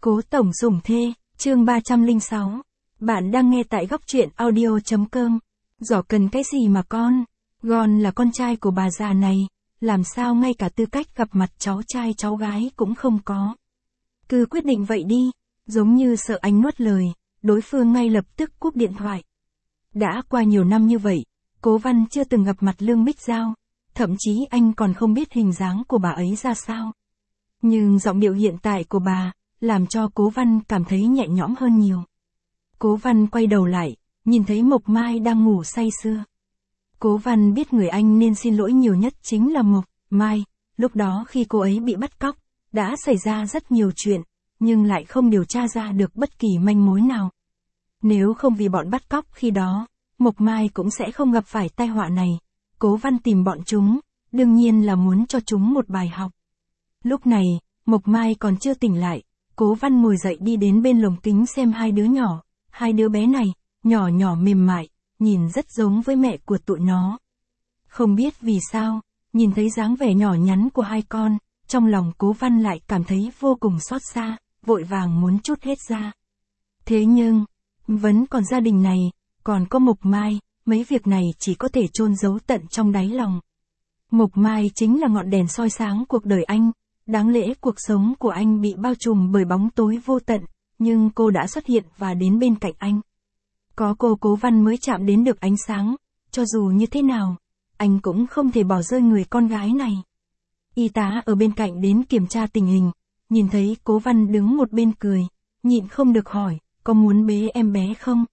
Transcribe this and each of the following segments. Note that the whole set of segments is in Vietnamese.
Cố tổng dùng thê, chương 306. Bạn đang nghe tại góc truyện audio.com. Giỏ cần cái gì mà con? Gon là con trai của bà già này, làm sao ngay cả tư cách gặp mặt cháu trai cháu gái cũng không có. Cứ quyết định vậy đi, giống như sợ anh nuốt lời, đối phương ngay lập tức cúp điện thoại. Đã qua nhiều năm như vậy, Cố Văn chưa từng gặp mặt Lương Bích Giao, thậm chí anh còn không biết hình dáng của bà ấy ra sao. Nhưng giọng điệu hiện tại của bà, làm cho Cố Văn cảm thấy nhẹ nhõm hơn nhiều. Cố Văn quay đầu lại, nhìn thấy Mộc Mai đang ngủ say sưa. Cố Văn biết người anh nên xin lỗi nhiều nhất chính là Mộc Mai, lúc đó khi cô ấy bị bắt cóc, đã xảy ra rất nhiều chuyện, nhưng lại không điều tra ra được bất kỳ manh mối nào. Nếu không vì bọn bắt cóc khi đó, Mộc Mai cũng sẽ không gặp phải tai họa này. Cố Văn tìm bọn chúng, đương nhiên là muốn cho chúng một bài học. Lúc này, Mộc Mai còn chưa tỉnh lại, Cố Văn ngồi dậy đi đến bên lồng kính xem hai đứa nhỏ, hai đứa bé này, nhỏ nhỏ mềm mại, nhìn rất giống với mẹ của tụi nó. Không biết vì sao, nhìn thấy dáng vẻ nhỏ nhắn của hai con, trong lòng Cố Văn lại cảm thấy vô cùng xót xa, vội vàng muốn trút hết ra. Thế nhưng, vẫn còn gia đình này, còn có Mộc Mai, mấy việc này chỉ có thể chôn giấu tận trong đáy lòng. Mộc Mai chính là ngọn đèn soi sáng cuộc đời anh, đáng lẽ cuộc sống của anh bị bao trùm bởi bóng tối vô tận, nhưng cô đã xuất hiện và đến bên cạnh anh. Có cô Cố Văn mới chạm đến được ánh sáng, cho dù như thế nào, anh cũng không thể bỏ rơi người con gái này. Y tá ở bên cạnh đến kiểm tra tình hình, nhìn thấy Cố Văn đứng một bên cười, nhịn không được hỏi, có muốn bế em bé không?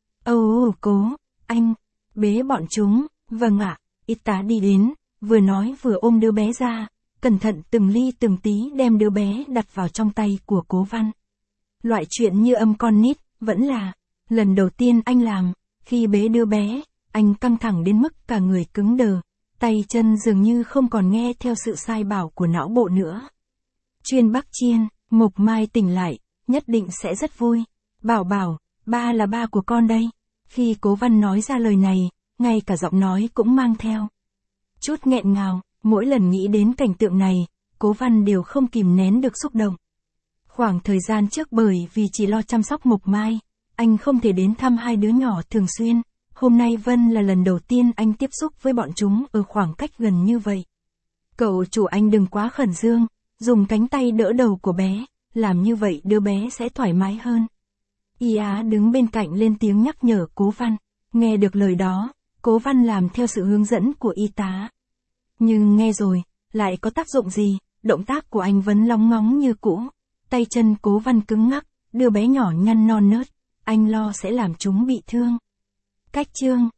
Cố, anh, bế bọn chúng, vâng ạ, y tá đi đến, vừa nói vừa ôm đứa bé ra, cẩn thận từng ly từng tí đem đứa bé đặt vào trong tay của Cố Văn. Loại chuyện như âm con nít, vẫn là lần đầu tiên anh làm, khi bế đứa bé, anh căng thẳng đến mức cả người cứng đờ, tay chân dường như không còn nghe theo sự sai bảo của não bộ nữa. Chuyên Bắc Chiên, Mộc Mai tỉnh lại, nhất định sẽ rất vui. Bảo bảo, ba là ba của con đây. Khi Cố Văn nói ra lời này, ngay cả giọng nói cũng mang theo chút nghẹn ngào, mỗi lần nghĩ đến cảnh tượng này, Cố Văn đều không kìm nén được xúc động. Khoảng thời gian trước bởi vì chỉ lo chăm sóc Mộc Mai, anh không thể đến thăm hai đứa nhỏ thường xuyên, hôm nay Vân là lần đầu tiên anh tiếp xúc với bọn chúng ở khoảng cách gần như vậy. Cậu chủ anh đừng quá khẩn dương, dùng cánh tay đỡ đầu của bé, làm như vậy đứa bé sẽ thoải mái hơn. Y Á đứng bên cạnh lên tiếng nhắc nhở Cố Văn, nghe được lời đó, Cố Văn làm theo sự hướng dẫn của y tá. Nhưng nghe rồi, lại có tác dụng gì, động tác của anh vẫn lóng ngóng như cũ, tay chân Cố Văn cứng ngắc, đứa bé nhỏ nhăn non nớt, anh lo sẽ làm chúng bị thương. Cách chương